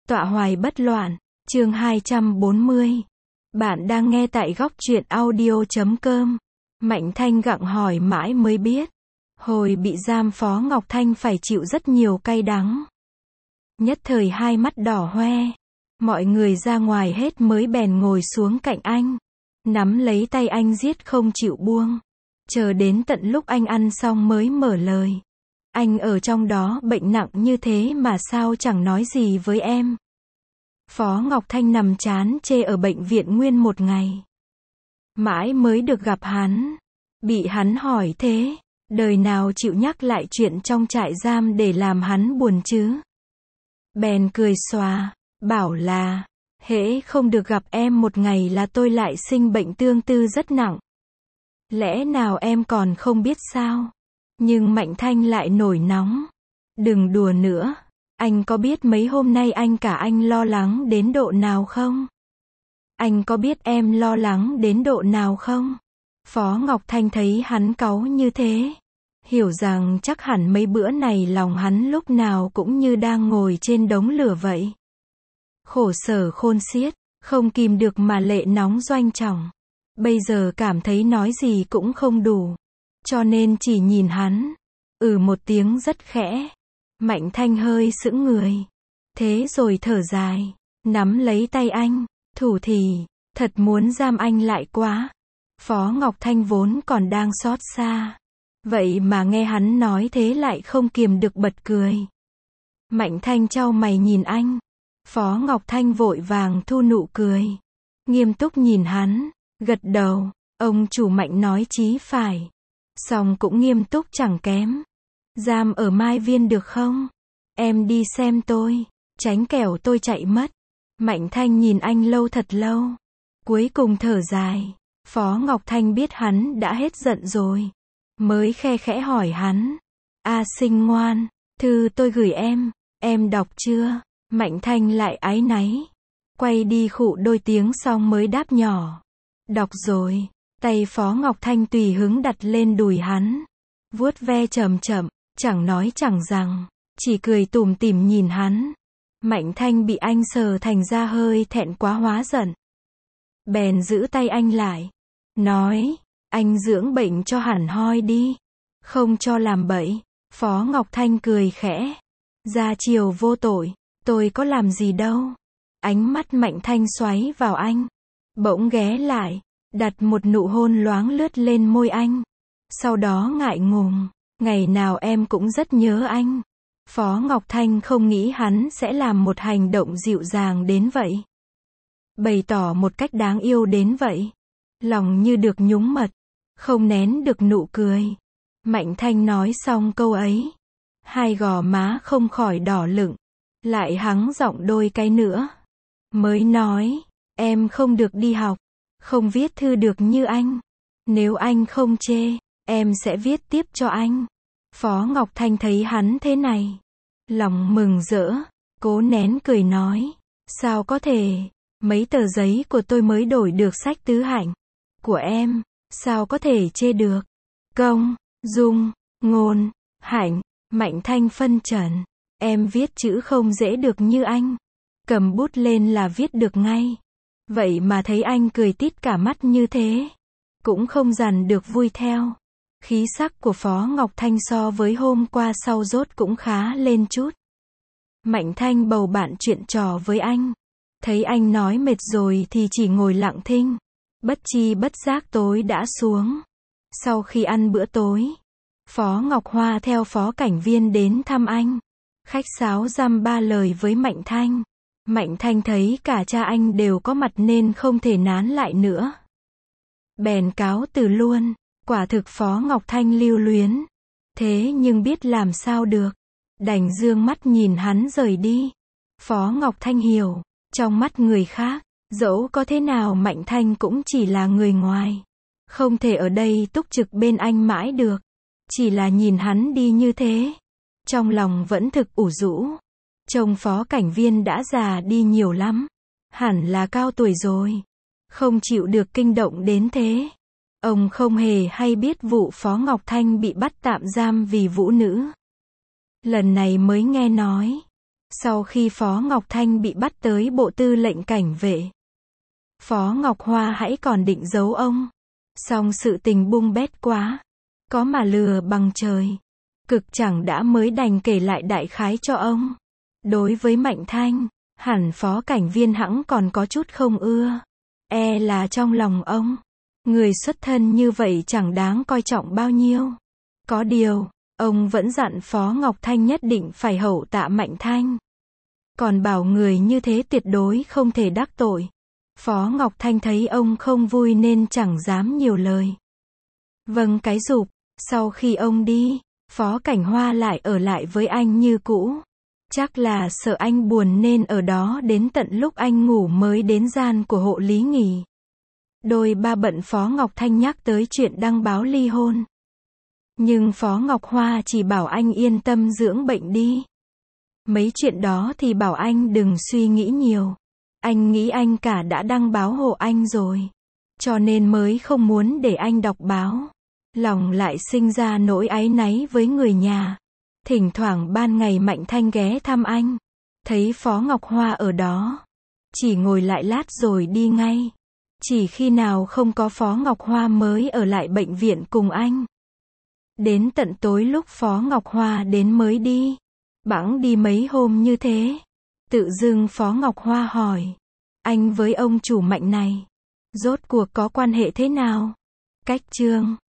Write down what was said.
Tọa hoài bất loạn, chương 240. Bạn đang nghe tại góc truyện audio.com. Mạnh Thanh gặng hỏi mãi mới biết. Hồi bị giam Phó Ngọc Thanh phải chịu rất nhiều cay đắng. Nhất thời hai mắt đỏ hoe. Mọi người ra ngoài hết mới bèn ngồi xuống cạnh anh. Nắm lấy tay anh giết không chịu buông. Chờ đến tận lúc anh ăn xong mới mở lời. Anh ở trong đó bệnh nặng như thế mà sao chẳng nói gì với em. Phó Ngọc Thanh nằm chán chê ở bệnh viện nguyên một ngày. Mãi mới được gặp hắn. Bị hắn hỏi thế, đời nào chịu nhắc lại chuyện trong trại giam để làm hắn buồn chứ. Bèn cười xòa, bảo là, hễ không được gặp em một ngày là tôi lại sinh bệnh tương tư rất nặng. Lẽ nào em còn không biết sao? Nhưng Mạnh Thanh lại nổi nóng. Đừng đùa nữa. Anh có biết mấy hôm nay anh lo lắng đến độ nào không? Anh có biết em lo lắng đến độ nào không? Phó Ngọc Thanh thấy hắn cáu như thế. Hiểu rằng chắc hẳn mấy bữa này lòng hắn lúc nào cũng như đang ngồi trên đống lửa vậy. Khổ sở khôn xiết, không kìm được mà lệ nóng doanh trọng. Bây giờ cảm thấy nói gì cũng không đủ. Cho nên chỉ nhìn hắn. Một tiếng rất khẽ. Mạnh Thanh hơi sững người. Thế rồi thở dài. Nắm lấy tay anh. Thủ thì. Thật muốn giam anh lại quá. Phó Ngọc Thanh vốn còn đang xót xa. Vậy mà nghe hắn nói thế lại không kiềm được bật cười. Mạnh Thanh chau mày nhìn anh. Phó Ngọc Thanh vội vàng thu nụ cười. Nghiêm túc nhìn hắn. Gật đầu. Ông chủ Mạnh nói chí phải. Song cũng nghiêm túc chẳng kém. Giam ở Mai Viên được không? Em đi xem tôi. Tránh kẻo tôi chạy mất. Mạnh Thanh nhìn anh lâu thật lâu. Cuối cùng thở dài. Phó Ngọc Thanh biết hắn đã hết giận rồi. Mới khe khẽ hỏi hắn. Sinh ngoan. Thư tôi gửi em đọc chưa? Mạnh Thanh lại áy náy. Quay đi khụ đôi tiếng xong mới đáp nhỏ. Đọc rồi. Tay Phó Ngọc Thanh tùy hứng đặt lên đùi hắn. Vuốt ve chậm chậm, chẳng nói chẳng rằng, chỉ cười tủm tỉm nhìn hắn. Mạnh Thanh bị anh sờ thành ra hơi thẹn quá hóa giận. Bèn giữ tay anh lại. Nói, anh dưỡng bệnh cho hẳn hoi đi. Không cho làm bậy. Phó Ngọc Thanh cười khẽ. Ra chiều vô tội, tôi có làm gì đâu. Ánh mắt Mạnh Thanh xoáy vào anh. Bỗng ghé lại. Đặt một nụ hôn loáng lướt lên môi anh. Sau đó ngại ngùng. Ngày nào em cũng rất nhớ anh. Phó Ngọc Thanh không nghĩ hắn sẽ làm một hành động dịu dàng đến vậy. Bày tỏ một cách đáng yêu đến vậy. Lòng như được nhúng mật. Không nén được nụ cười. Mạnh Thanh nói xong câu ấy. Hai gò má không khỏi đỏ lựng. Lại hắng giọng đôi cái nữa. Mới nói. Em không được đi học. Không viết thư được như anh. Nếu anh không chê, em sẽ viết tiếp cho anh. Phó Ngọc Thanh thấy hắn thế này. Lòng mừng rỡ. Cố nén cười nói. Sao có thể. Mấy tờ giấy của tôi mới đổi được sách tứ hạnh. Của em. Sao có thể chê được. Công, dung, ngôn, hạnh. Mạnh Thanh phân trần. Em viết chữ không dễ được như anh. Cầm bút lên là viết được ngay. Vậy mà thấy anh cười tít cả mắt như thế. Cũng không dằn được vui theo. Khí sắc của Phó Ngọc Thanh so với hôm qua sau rốt cũng khá lên chút. Mạnh Thanh bầu bạn chuyện trò với anh. Thấy anh nói mệt rồi thì chỉ ngồi lặng thinh. Bất chi bất giác tối đã xuống. Sau khi ăn bữa tối, Phó Ngọc Hoa theo Phó Cảnh Viên đến thăm anh. Khách sáo dăm ba lời với Mạnh Thanh. Mạnh Thanh thấy cả cha anh đều có mặt nên không thể nán lại nữa. Bèn cáo từ luôn. Quả thực Phó Ngọc Thanh lưu luyến. Thế nhưng biết làm sao được. Đành dương mắt nhìn hắn rời đi. Phó Ngọc Thanh hiểu. Trong mắt người khác, dẫu có thế nào Mạnh Thanh cũng chỉ là người ngoài. Không thể ở đây túc trực bên anh mãi được. Chỉ là nhìn hắn đi như thế. Trong lòng vẫn thực ủ rũ. Trông Phó Cảnh Viên đã già đi nhiều lắm. Hẳn là cao tuổi rồi. Không chịu được kinh động đến thế. Ông không hề hay biết vụ Phó Ngọc Thanh bị bắt tạm giam vì vũ nữ. Lần này mới nghe nói. Sau khi Phó Ngọc Thanh bị bắt tới bộ tư lệnh cảnh vệ, Phó Ngọc Hoa hãy còn định giấu ông. Song sự tình bung bét quá. Có mà lừa bằng trời. Cực chẳng đã mới đành kể lại đại khái cho ông. Đối với Mạnh Thanh, hẳn phó cảnh viên hẵng còn có chút không ưa. E là trong lòng ông, người xuất thân như vậy chẳng đáng coi trọng bao nhiêu. Có điều, ông vẫn dặn Phó Ngọc Thanh nhất định phải hậu tạ Mạnh Thanh. Còn bảo người như thế tuyệt đối không thể đắc tội. Phó Ngọc Thanh thấy ông không vui nên chẳng dám nhiều lời. Vâng cái rụp, sau khi ông đi, Phó Cảnh Hoa lại ở lại với anh như cũ. Chắc là sợ anh buồn nên ở đó đến tận lúc anh ngủ mới đến gian của hộ lý nghỉ. Đôi ba bận Phó Ngọc Thanh nhắc tới chuyện đăng báo ly hôn. Nhưng Phó Ngọc Hoa chỉ bảo anh yên tâm dưỡng bệnh đi. Mấy chuyện đó thì bảo anh đừng suy nghĩ nhiều. Anh nghĩ anh cả đã đăng báo hộ anh rồi. Cho nên mới không muốn để anh đọc báo. Lòng lại sinh ra nỗi áy náy với người nhà. Thỉnh thoảng ban ngày Mạnh Thanh ghé thăm anh. Thấy Phó Ngọc Hoa ở đó. Chỉ ngồi lại lát rồi đi ngay. Chỉ khi nào không có Phó Ngọc Hoa mới ở lại bệnh viện cùng anh. Đến tận tối lúc Phó Ngọc Hoa đến mới đi. Bẵng đi mấy hôm như thế. Tự dưng Phó Ngọc Hoa hỏi. Anh với ông chủ Mạnh này, rốt cuộc có quan hệ thế nào? Cách chương